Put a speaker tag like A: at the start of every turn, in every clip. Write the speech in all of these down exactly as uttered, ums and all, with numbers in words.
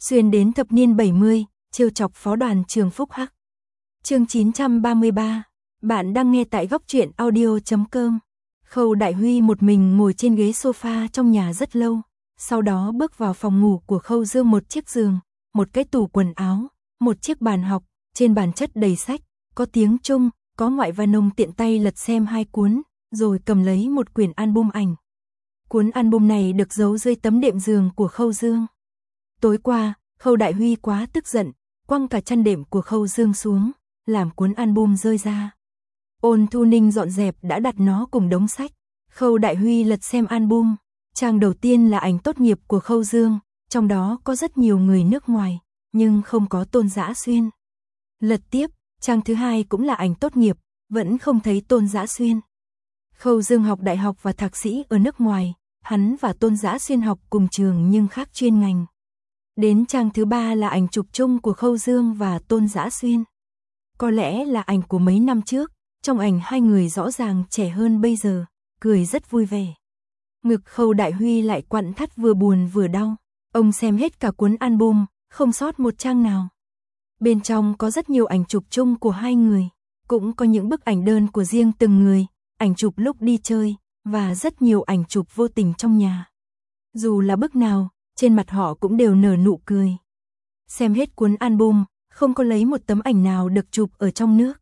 A: xuyên đến thập niên bảy mươi, trêu chọc phó đoàn trường Phúc Hắc. Chương chín trăm ba mươi ba, bạn đang nghe tại góc truyện audio chấm com. Khâu Đại Huy một mình ngồi trên ghế sofa trong nhà rất lâu, sau đó bước vào phòng ngủ của Khâu Dương, một chiếc giường, một cái tủ quần áo, một chiếc bàn học, trên bàn chất đầy sách, có tiếng Trung, có ngoại văn nông, tiện tay lật xem hai cuốn, rồi cầm lấy một quyển album ảnh. Cuốn album này được giấu dưới tấm đệm giường của Khâu Dương. Tối qua, Khâu Đại Huy quá tức giận, quăng cả chăn đệm của Khâu Dương xuống, làm cuốn album rơi ra. Ôn Thu Ninh dọn dẹp đã đặt nó cùng đống sách. Khâu Đại Huy lật xem album, trang đầu tiên là ảnh tốt nghiệp của Khâu Dương, trong đó có rất nhiều người nước ngoài, nhưng không có Tôn Dã Xuyên. Lật tiếp, trang thứ hai cũng là ảnh tốt nghiệp, vẫn không thấy Tôn Dã Xuyên. Khâu Dương học đại học và thạc sĩ ở nước ngoài, hắn và Tôn Dã Xuyên học cùng trường nhưng khác chuyên ngành. Đến trang thứ ba là ảnh chụp chung của Khâu Dương và Tôn Dã Xuyên. Có lẽ là ảnh của mấy năm trước, trong ảnh hai người rõ ràng trẻ hơn bây giờ, cười rất vui vẻ. Ngực Khâu Đại Huy lại quặn thắt, vừa buồn vừa đau. Ông xem hết cả cuốn album, không sót một trang nào. Bên trong có rất nhiều ảnh chụp chung của hai người, cũng có những bức ảnh đơn của riêng từng người, ảnh chụp lúc đi chơi, và rất nhiều ảnh chụp vô tình trong nhà. Dù là bức nào, trên mặt họ cũng đều nở nụ cười. Xem hết cuốn album, không có lấy một tấm ảnh nào được chụp ở trong nước.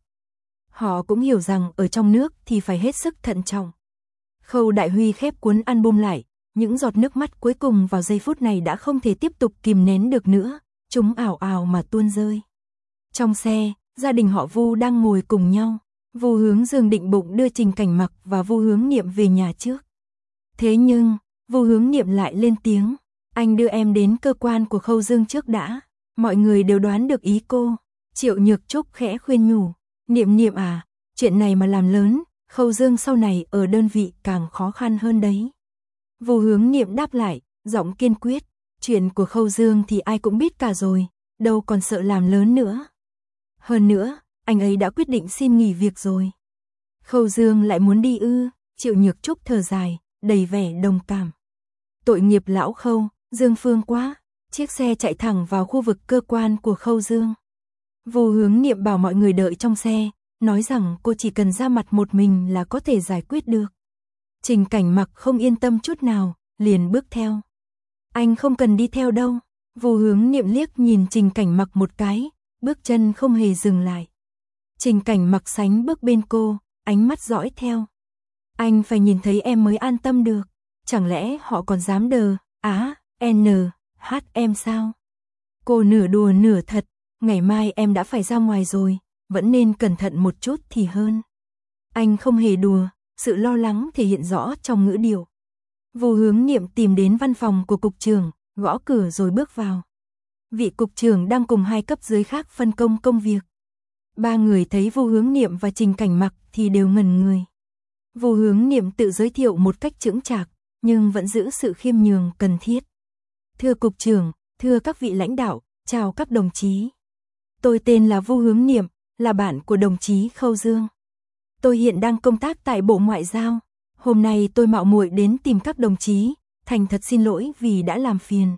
A: Họ cũng hiểu rằng ở trong nước thì phải hết sức thận trọng. Khâu Đại Huy khép cuốn album lại, những giọt nước mắt cuối cùng vào giây phút này đã không thể tiếp tục kìm nén được nữa, chúng ào ào mà tuôn rơi. Trong xe, gia đình họ Vu đang ngồi cùng nhau. Vu Hướng Dương định bụng đưa Trình Cảnh Mặc và Vu Hướng Niệm về nhà trước. Thế nhưng, Vu Hướng Niệm lại lên tiếng, anh đưa em đến cơ quan của Khâu Dương trước đã. Mọi người đều đoán được ý cô. Triệu Nhược Trúc khẽ khuyên nhủ, Niệm Niệm à, chuyện này mà làm lớn, Khâu Dương sau này ở đơn vị càng khó khăn hơn đấy. Vu Hướng Niệm đáp lại, giọng kiên quyết, chuyện của Khâu Dương thì ai cũng biết cả rồi, đâu còn sợ làm lớn nữa. Hơn nữa, anh ấy đã quyết định xin nghỉ việc rồi. Khâu Dương lại muốn đi ư? Triệu Nhược Trúc thở dài, đầy vẻ đồng cảm. Tội nghiệp lão Khâu, Dương Phương quá. Chiếc xe chạy thẳng vào khu vực cơ quan của Khâu Dương. Vu Hướng Niệm bảo mọi người đợi trong xe, nói rằng cô chỉ cần ra mặt một mình là có thể giải quyết được. Trình Cảnh Mặc không yên tâm chút nào, liền bước theo. Anh không cần đi theo đâu. Vu Hướng Niệm liếc nhìn Trình Cảnh Mặc một cái, bước chân không hề dừng lại. Trình Cảnh Mặc sánh bước bên cô, ánh mắt dõi theo. Anh phải nhìn thấy em mới an tâm được. Chẳng lẽ họ còn dám đờ, á, n, h em sao? Cô nửa đùa nửa thật, ngày mai em đã phải ra ngoài rồi, vẫn nên cẩn thận một chút thì hơn. Anh không hề đùa, sự lo lắng thể hiện rõ trong ngữ điệu. Vu Hướng Niệm tìm đến văn phòng của cục trưởng, gõ cửa rồi bước vào. Vị cục trưởng đang cùng hai cấp dưới khác phân công công việc. Ba người thấy Vu Hướng Niệm và Trình Cảnh Mặc thì đều ngẩn người. Vu Hướng Niệm tự giới thiệu một cách chững chạc, nhưng vẫn giữ sự khiêm nhường cần thiết. Thưa cục trưởng, thưa các vị lãnh đạo, chào các đồng chí. Tôi tên là Vu Hướng Niệm, là bạn của đồng chí Khâu Dương. Tôi hiện đang công tác tại Bộ Ngoại giao. Hôm nay tôi mạo muội đến tìm các đồng chí, thành thật xin lỗi vì đã làm phiền.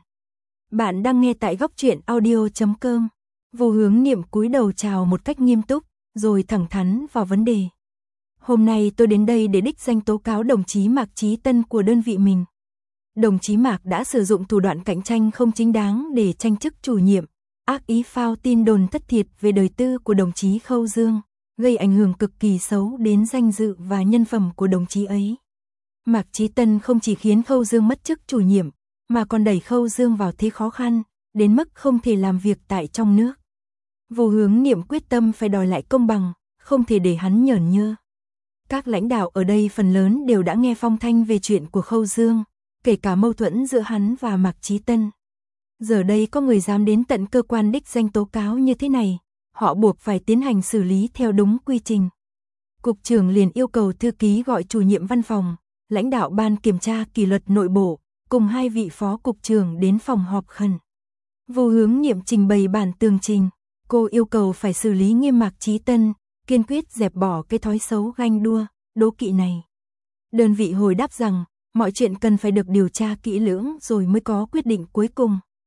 A: Bạn đang nghe tại góc truyện audio chấm com. Vu Hướng Niệm cúi đầu chào một cách nghiêm túc, rồi thẳng thắn vào vấn đề. Hôm nay tôi đến đây để đích danh tố cáo đồng chí Mạc Chí Tân của đơn vị mình. Đồng chí Mạc đã sử dụng thủ đoạn cạnh tranh không chính đáng để tranh chức chủ nhiệm, ác ý phao tin đồn thất thiệt về đời tư của đồng chí Khâu Dương, gây ảnh hưởng cực kỳ xấu đến danh dự và nhân phẩm của đồng chí ấy. Mạc Chí Tân không chỉ khiến Khâu Dương mất chức chủ nhiệm, mà còn đẩy Khâu Dương vào thế khó khăn, đến mức không thể làm việc tại trong nước. Vu Hướng Niệm quyết tâm phải đòi lại công bằng, không thể để hắn nhởn nhơ. Các lãnh đạo ở đây phần lớn đều đã nghe phong thanh về chuyện của Khâu Dương, kể cả mâu thuẫn giữa hắn và Mạc Chí Tân. Giờ đây có người dám đến tận cơ quan đích danh tố cáo như thế này, họ buộc phải tiến hành xử lý theo đúng quy trình. Cục trưởng liền yêu cầu thư ký gọi chủ nhiệm văn phòng, lãnh đạo ban kiểm tra kỷ luật nội bộ, cùng hai vị phó cục trưởng đến phòng họp khẩn. Vu Hướng Niệm trình bày bản tường trình, cô yêu cầu phải xử lý nghiêm Mạc Chí Tân, kiên quyết dẹp bỏ cái thói xấu ganh đua, đố kỵ này. Đơn vị hồi đáp rằng, mọi chuyện cần phải được điều tra kỹ lưỡng rồi mới có quyết định cuối cùng.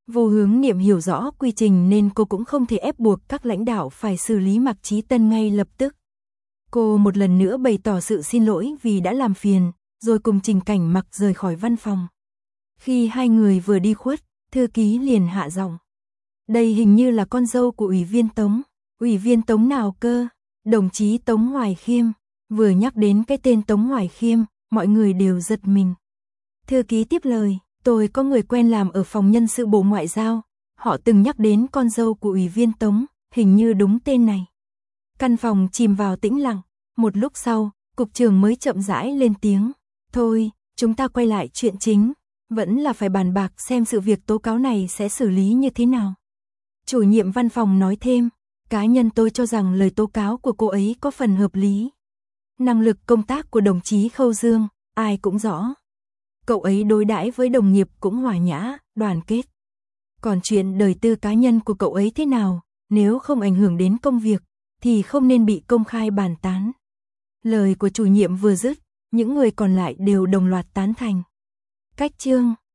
A: Vô Hướng Niệm hiểu rõ quy trình nên cô cũng không thể ép buộc các lãnh đạo phải xử lý Mạc Chí Tân ngay lập tức. Cô một lần nữa bày tỏ sự xin lỗi vì đã làm phiền, rồi cùng Trình Cảnh Mặc rời khỏi văn phòng. Khi hai người vừa đi khuất, thư ký liền hạ giọng. Đây hình như là con dâu của Ủy viên Tống. Ủy viên Tống nào cơ? Đồng chí Tống Hoài Khiêm. Vừa nhắc đến cái tên Tống Hoài Khiêm, mọi người đều giật mình. Thư ký tiếp lời, tôi có người quen làm ở phòng nhân sự Bộ Ngoại giao. Họ từng nhắc đến con dâu của Ủy viên Tống, hình như đúng tên này. Căn phòng chìm vào tĩnh lặng. Một lúc sau, cục trưởng mới chậm rãi lên tiếng. Thôi, chúng ta quay lại chuyện chính. Vẫn là phải bàn bạc xem sự việc tố cáo này sẽ xử lý như thế nào. Chủ nhiệm văn phòng nói thêm, cá nhân tôi cho rằng lời tố cáo của cô ấy có phần hợp lý. Năng lực công tác của đồng chí Khâu Dương, ai cũng rõ. Cậu ấy đối đãi với đồng nghiệp cũng hòa nhã, đoàn kết. Còn chuyện đời tư cá nhân của cậu ấy thế nào, nếu không ảnh hưởng đến công việc, thì không nên bị công khai bàn tán. Lời của chủ nhiệm vừa dứt, những người còn lại đều đồng loạt tán thành. Cách chương